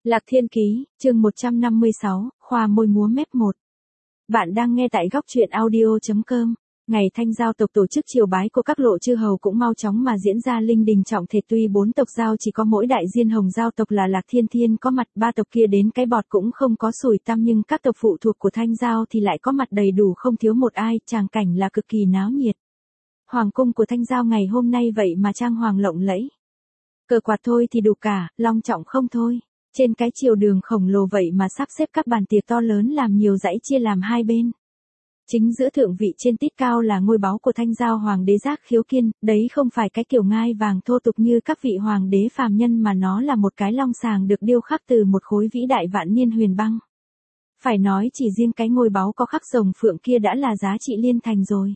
Lạc Thiên Ký, chương 156, khoa môi múa mép 1. Bạn đang nghe tại góc truyện audio.com. Ngày Thanh Giao tộc tổ chức triều bái của các lộ chư hầu cũng mau chóng mà diễn ra linh đình trọng thể, tuy 4 tộc Giao chỉ có mỗi đại diên Hồng Giao tộc là Lạc Thiên Thiên có mặt, 3 tộc kia đến cái bọt cũng không có sủi tăm, nhưng các tộc phụ thuộc của Thanh Giao thì lại có mặt đầy đủ không thiếu một ai, tràng cảnh là cực kỳ náo nhiệt. Hoàng cung của Thanh Giao ngày hôm nay vậy mà trang hoàng lộng lẫy. Cờ quạt thôi thì đủ cả, long trọng không thôi. Trên cái triều đường khổng lồ vậy mà sắp xếp các bàn tiệc to lớn làm nhiều dãy chia làm hai bên. Chính giữa thượng vị trên tít cao là ngôi báu của Thanh Giao Hoàng đế Giác Khiếu Kiên, đấy không phải cái kiểu ngai vàng thô tục như các vị hoàng đế phàm nhân mà nó là một cái long sàng được điêu khắc từ một khối vĩ đại vạn niên huyền băng. Phải nói chỉ riêng cái ngôi báu có khắc rồng phượng kia đã là giá trị liên thành rồi.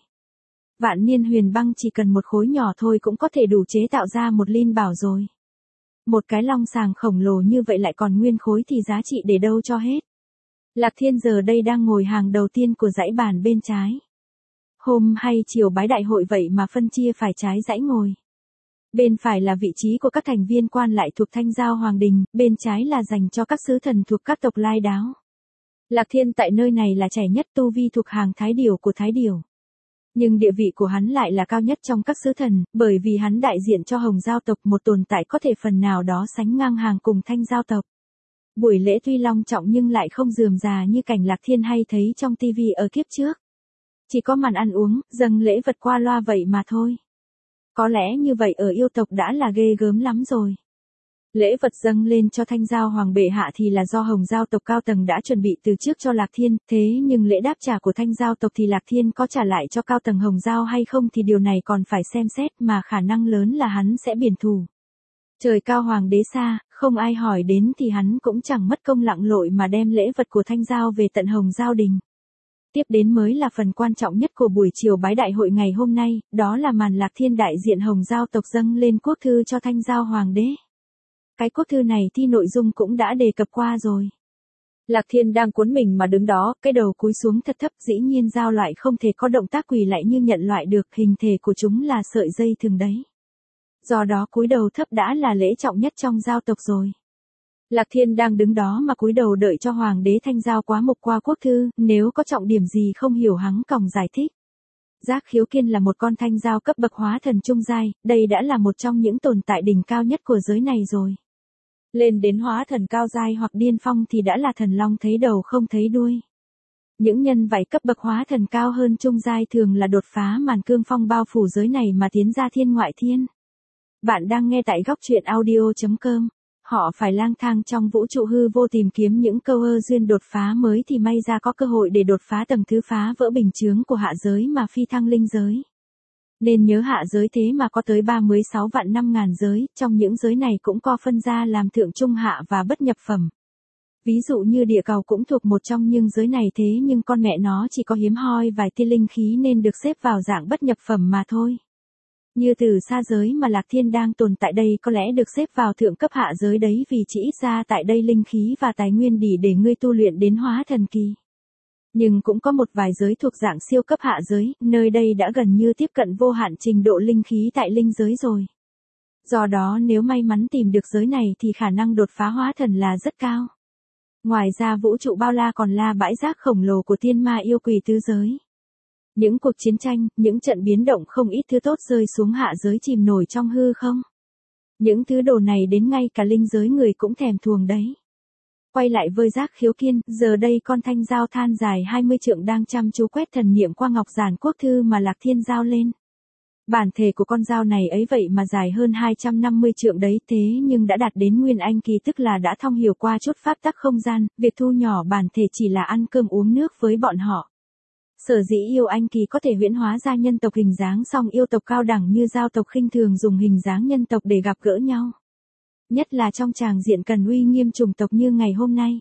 Vạn niên huyền băng chỉ cần một khối nhỏ thôi cũng có thể đủ chế tạo ra một linh bảo rồi. Một cái long sàng khổng lồ như vậy lại còn nguyên khối thì giá trị để đâu cho hết. Lạc Thiên giờ đây đang ngồi hàng đầu tiên của dãy bàn bên trái. Hôm hay chiều bái đại hội vậy mà phân chia phải trái dãy ngồi. Bên phải là vị trí của các thành viên quan lại thuộc Thanh Giao Hoàng đình, bên trái là dành cho các sứ thần thuộc các tộc Lai Đáo. Lạc Thiên tại nơi này là trẻ nhất, tu vi thuộc hàng Thái Điểu của Thái Điểu. Nhưng địa vị của hắn lại là cao nhất trong các sứ thần, bởi vì hắn đại diện cho Hồng Giao tộc, một tồn tại có thể phần nào đó sánh ngang hàng cùng Thanh Giao tộc. Buổi lễ tuy long trọng nhưng lại không rườm rà như cảnh Lạc Thiên hay thấy trong tivi ở kiếp trước. Chỉ có màn ăn uống, dâng lễ vật qua loa vậy mà thôi. Có lẽ như vậy ở yêu tộc đã là ghê gớm lắm rồi. Lễ vật dâng lên cho Thanh Giao Hoàng bệ hạ thì là do Hồng Giao tộc cao tầng đã chuẩn bị từ trước cho Lạc Thiên, thế nhưng lễ đáp trả của Thanh Giao tộc thì Lạc Thiên có trả lại cho cao tầng Hồng Giao hay không thì điều này còn phải xem xét, mà khả năng lớn là hắn sẽ biển thủ. Trời cao hoàng đế xa, không ai hỏi đến thì hắn cũng chẳng mất công lặn lội mà đem lễ vật của Thanh Giao về tận Hồng Giao đình. Tiếp đến mới là phần quan trọng nhất của buổi chiều bái đại hội ngày hôm nay, đó là màn Lạc Thiên đại diện Hồng Giao tộc dâng lên quốc thư cho Thanh Giao Hoàng đế. Cái quốc thư này thì nội dung cũng đã đề cập qua rồi. Lạc Thiên đang cuốn mình mà đứng đó, cái đầu cúi xuống thật thấp, dĩ nhiên giao loại không thể có động tác quỳ lạy như nhận loại được, hình thể của chúng là sợi dây thường đấy. Do đó cúi đầu thấp đã là lễ trọng nhất trong giao tộc rồi. Lạc Thiên đang đứng đó mà cúi đầu đợi cho Hoàng đế Thanh Giao quá mục qua quốc thư, nếu có trọng điểm gì không hiểu hắn còng giải thích. Giác Khiếu Kiên là một con Thanh Giao cấp bậc hóa thần trung giai, đây đã là một trong những tồn tại đỉnh cao nhất của giới này rồi. Lên đến hóa thần cao giai hoặc điên phong thì đã là thần long thấy đầu không thấy đuôi. Những nhân vảy cấp bậc hóa thần cao hơn trung giai thường là đột phá màn cương phong bao phủ giới này mà tiến ra thiên ngoại thiên. Bạn đang nghe tại góc truyện audio.com. Họ phải lang thang trong vũ trụ hư vô tìm kiếm những câu duyên đột phá mới thì may ra có cơ hội để đột phá tầng thứ phá vỡ bình chướng của hạ giới mà phi thăng linh giới. Nên nhớ hạ giới thế mà có tới 36 vạn 5 ngàn giới, trong những giới này cũng có phân ra làm thượng trung hạ và bất nhập phẩm. Ví dụ như địa cầu cũng thuộc một trong những giới này, thế nhưng con mẹ nó chỉ có hiếm hoi vài tia linh khí nên được xếp vào dạng bất nhập phẩm mà thôi. Như từ xa giới mà Lạc Thiên đang tồn tại đây có lẽ được xếp vào thượng cấp hạ giới đấy, vì chỉ ít ra tại đây linh khí và tài nguyên đủ để ngươi tu luyện đến hóa thần kỳ. Nhưng cũng có một vài giới thuộc dạng siêu cấp hạ giới, nơi đây đã gần như tiếp cận vô hạn trình độ linh khí tại linh giới rồi. Do đó nếu may mắn tìm được giới này thì khả năng đột phá hóa thần là rất cao. Ngoài ra vũ trụ bao la còn là bãi rác khổng lồ của thiên ma yêu quỷ tứ giới. Những cuộc chiến tranh, những trận biến động không ít thứ tốt rơi xuống hạ giới chìm nổi trong hư không. Những thứ đồ này đến ngay cả linh giới người cũng thèm thuồng đấy. Quay lại với Giác Khiếu Kiên, giờ đây con Thanh Giao than dài 20 trượng đang chăm chú quét thần niệm qua ngọc giản quốc thư mà Lạc Thiên giao lên. Bản thể của con dao này ấy vậy mà dài hơn 250 trượng đấy, thế nhưng đã đạt đến nguyên anh kỳ, tức là đã thông hiểu qua chút pháp tắc không gian, việc thu nhỏ bản thể chỉ là ăn cơm uống nước với bọn họ. Sở dĩ yêu anh kỳ có thể huyễn hóa ra nhân tộc hình dáng, song yêu tộc cao đẳng như giao tộc khinh thường dùng hình dáng nhân tộc để gặp gỡ nhau. Nhất là trong tràng diện cần uy nghiêm chủng tộc như ngày hôm nay.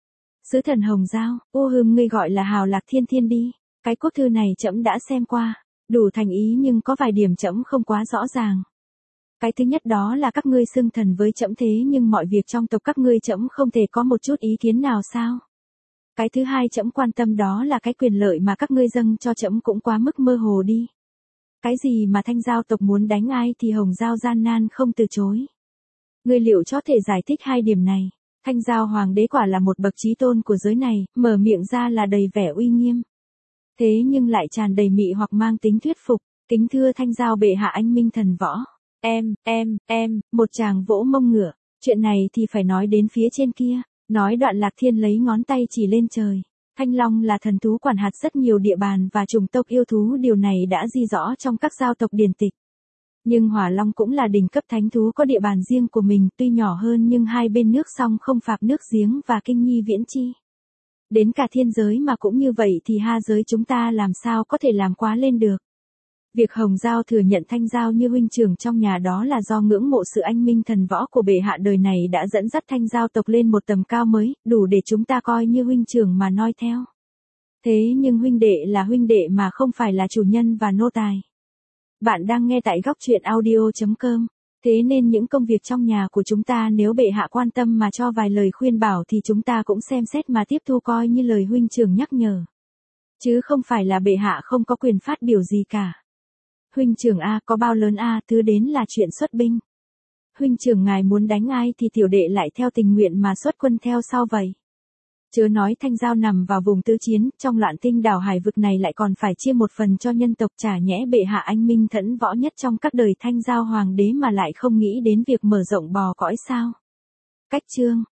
Sứ thần Hồng Giao, ô hừm, ngươi gọi là Hào Lạc Thiên Thiên đi. Cái quốc thư này trẫm đã xem qua, đủ thành ý nhưng có vài điểm trẫm không quá rõ ràng. Cái thứ nhất đó là các ngươi xưng thần với trẫm, thế nhưng mọi việc trong tộc các ngươi trẫm không thể có một chút ý kiến nào sao? Cái thứ hai trẫm quan tâm đó là cái quyền lợi mà các ngươi dâng cho trẫm cũng quá mức mơ hồ đi. Cái gì mà Thanh Giao tộc muốn đánh ai thì Hồng Giao gian nan không từ chối. Ngươi liệu có thể giải thích hai điểm này? Thanh Giao hoàng đế quả là một bậc chí tôn của giới này, mở miệng ra là đầy vẻ uy nghiêm. Thế nhưng lại tràn đầy mị hoặc mang tính thuyết phục. Kính thưa Thanh Giao bệ hạ anh minh thần võ. Một chàng vỗ mông ngựa. Chuyện này thì phải nói đến phía trên kia. Nói đoạn Lạc Thiên lấy ngón tay chỉ lên trời. Thanh Long là thần thú quản hạt rất nhiều địa bàn và chủng tộc yêu thú, điều này đã ghi rõ trong các giao tộc điển tịch. Nhưng Hỏa Long cũng là đỉnh cấp thánh thú có địa bàn riêng của mình, tuy nhỏ hơn nhưng hai bên nước song không phạp nước giếng và kinh nhi viễn chi. Đến cả thiên giới mà cũng như vậy thì ha giới chúng ta làm sao có thể làm quá lên được. Việc Hồng Giao thừa nhận Thanh Giao như huynh trưởng trong nhà đó là do ngưỡng mộ sự anh minh thần võ của bệ hạ đời này đã dẫn dắt Thanh Giao tộc lên một tầm cao mới, đủ để chúng ta coi như huynh trưởng mà noi theo. Thế nhưng huynh đệ là huynh đệ mà không phải là chủ nhân và nô tài. Bạn đang nghe tại góc truyện audio.com. Thế nên những công việc trong nhà của chúng ta nếu bệ hạ quan tâm mà cho vài lời khuyên bảo thì chúng ta cũng xem xét mà tiếp thu coi như lời huynh trưởng nhắc nhở. Chứ không phải là bệ hạ không có quyền phát biểu gì cả. Huynh trưởng A có bao lớn A thứ đến là chuyện xuất binh. Huynh trưởng ngài muốn đánh ai thì tiểu đệ lại theo tình nguyện mà xuất quân theo sau vậy. Chớ nói Thanh Giao nằm vào vùng tứ chiến, trong loạn tinh đảo hải vực này lại còn phải chia một phần cho nhân tộc, chả nhẽ bệ hạ anh minh thẫn võ nhất trong các đời Thanh Giao hoàng đế mà lại không nghĩ đến việc mở rộng bò cõi sao. Cách chương